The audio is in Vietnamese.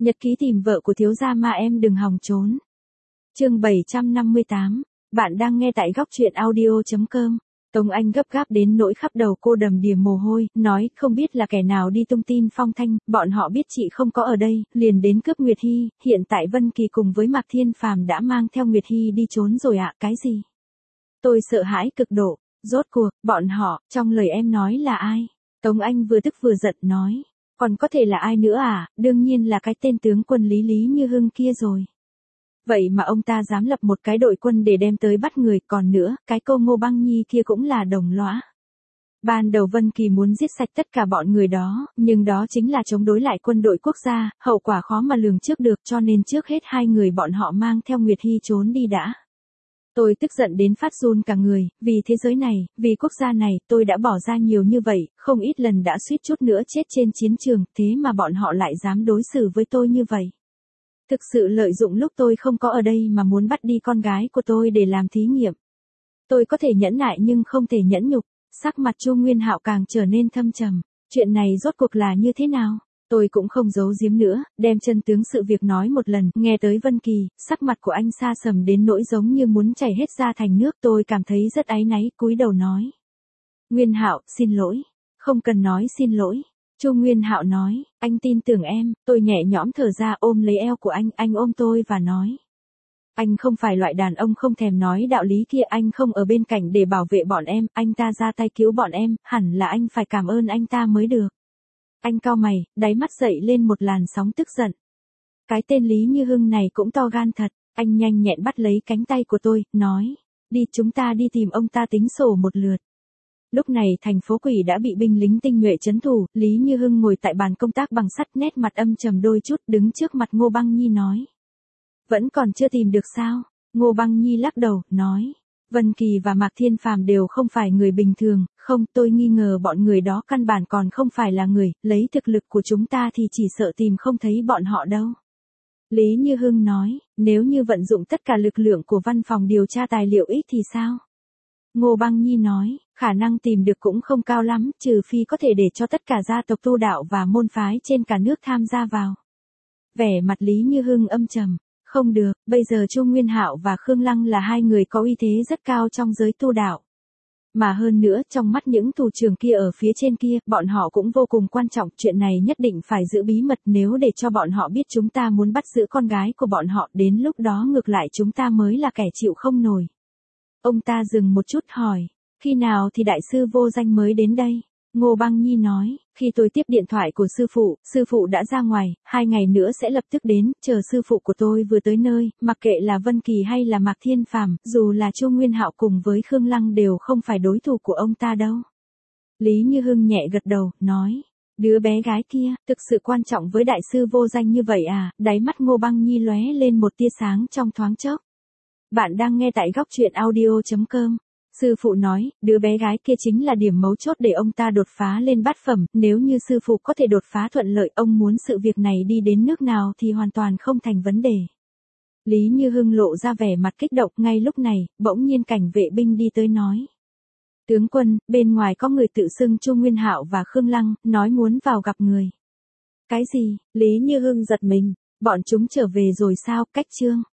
Nhật ký tìm vợ của thiếu gia mà em đừng hòng trốn. Chương 758, bạn đang nghe tại góc truyện audio.com. Tống Anh gấp gáp đến nỗi khắp đầu cô đầm đìa mồ hôi, nói không biết là kẻ nào đi tung tin Phong Thanh, bọn họ biết chị không có ở đây, liền đến cướp Nguyệt Hy, hiện tại Vân Kỳ cùng với Mạc Thiên Phàm đã mang theo Nguyệt Hy đi trốn rồi ạ. Cái gì? Tôi sợ hãi cực độ, rốt cuộc, bọn họ, trong lời em nói là ai? Tống Anh vừa tức vừa giận nói, còn có thể là ai nữa à, đương nhiên là cái tên tướng quân Lý Như Hưng kia rồi. Vậy mà ông ta dám lập một cái đội quân để đem tới bắt người, còn nữa, cái cô Ngô Băng Nhi kia cũng là đồng lõa. Ban đầu Vân Kỳ muốn giết sạch tất cả bọn người đó, nhưng đó chính là chống đối lại quân đội quốc gia, hậu quả khó mà lường trước được, cho nên trước hết hai người bọn họ mang theo Nguyệt Hy trốn đi đã. Tôi tức giận đến phát run cả người, vì thế giới này, vì quốc gia này, tôi đã bỏ ra nhiều như vậy, không ít lần đã suýt chút nữa chết trên chiến trường, thế mà bọn họ lại dám đối xử với tôi như vậy. Thực sự lợi dụng lúc tôi không có ở đây mà muốn bắt đi con gái của tôi để làm thí nghiệm. Tôi có thể nhẫn nại nhưng không thể nhẫn nhục, sắc mặt Chu Nguyên Hạo càng trở nên thâm trầm. Chuyện này rốt cuộc là như thế nào? Tôi cũng không giấu giếm nữa, đem chân tướng sự việc nói một lần, nghe tới Vân Kỳ, sắc mặt của anh sa sầm đến nỗi giống như muốn chảy hết ra thành nước, tôi cảm thấy rất áy náy, cúi đầu nói. Nguyên Hạo, xin lỗi. Không cần nói xin lỗi. Chu Nguyên Hạo nói, anh tin tưởng em, tôi nhẹ nhõm thở ra ôm lấy eo của anh ôm tôi và nói. Anh không phải loại đàn ông không thèm nói đạo lý kia, anh không ở bên cạnh để bảo vệ bọn em, anh ta ra tay cứu bọn em, hẳn là anh phải cảm ơn anh ta mới được. Anh cau mày, đáy mắt dậy lên một làn sóng tức giận. Cái tên Lý Như Hưng này cũng to gan thật, anh nhanh nhẹn bắt lấy cánh tay của tôi, nói, đi chúng ta đi tìm ông ta tính sổ một lượt. Lúc này thành phố Quỷ đã bị binh lính tinh nhuệ trấn thủ, Lý Như Hưng ngồi tại bàn công tác bằng sắt, nét mặt âm trầm đôi chút, đứng trước mặt Ngô Băng Nhi nói. Vẫn còn chưa tìm được sao? Ngô Băng Nhi lắc đầu, nói. Vân Kỳ và Mạc Thiên Phàm đều không phải người bình thường, không, tôi nghi ngờ bọn người đó căn bản còn không phải là người, lấy thực lực của chúng ta thì chỉ sợ tìm không thấy bọn họ đâu. Lý Như Hưng nói, nếu như vận dụng tất cả lực lượng của văn phòng điều tra tài liệu ít thì sao? Ngô Băng Nhi nói, khả năng tìm được cũng không cao lắm, trừ phi có thể để cho tất cả gia tộc tu đạo và môn phái trên cả nước tham gia vào. Vẻ mặt Lý Như Hưng âm trầm, không được, bây giờ Chu Nguyên Hạo và Khương Lăng là hai người có uy thế rất cao trong giới tu đạo. Mà hơn nữa, trong mắt những thủ trưởng kia ở phía trên kia, bọn họ cũng vô cùng quan trọng, chuyện này nhất định phải giữ bí mật, nếu để cho bọn họ biết chúng ta muốn bắt giữ con gái của bọn họ, đến lúc đó ngược lại chúng ta mới là kẻ chịu không nổi. Ông ta dừng một chút hỏi, khi nào thì đại sư Vô Danh mới đến đây? Ngô Băng Nhi nói, khi tôi tiếp điện thoại của sư phụ đã ra ngoài, 2 ngày nữa sẽ lập tức đến, chờ sư phụ của tôi vừa tới nơi, mặc kệ là Vân Kỳ hay là Mạc Thiên Phàm, dù là Chu Nguyên Hạo cùng với Khương Lăng đều không phải đối thủ của ông ta đâu. Lý Như Hưng nhẹ gật đầu, nói, đứa bé gái kia, thực sự quan trọng với đại sư Vô Danh như vậy à? Đáy mắt Ngô Băng Nhi lóe lên một tia sáng trong thoáng chốc. Bạn đang nghe tại góc truyện audio.com. Sư phụ nói, đứa bé gái kia chính là điểm mấu chốt để ông ta đột phá lên bát phẩm, nếu như sư phụ có thể đột phá thuận lợi, ông muốn sự việc này đi đến nước nào thì hoàn toàn không thành vấn đề. Lý Như Hưng lộ ra vẻ mặt kích động, ngay lúc này, bỗng nhiên cảnh vệ binh đi tới nói. Tướng quân, bên ngoài có người tự xưng Chu Nguyên Hạo và Khương Lăng, nói muốn vào gặp người. Cái gì? Lý Như Hưng giật mình, bọn chúng trở về rồi sao? Cách chương.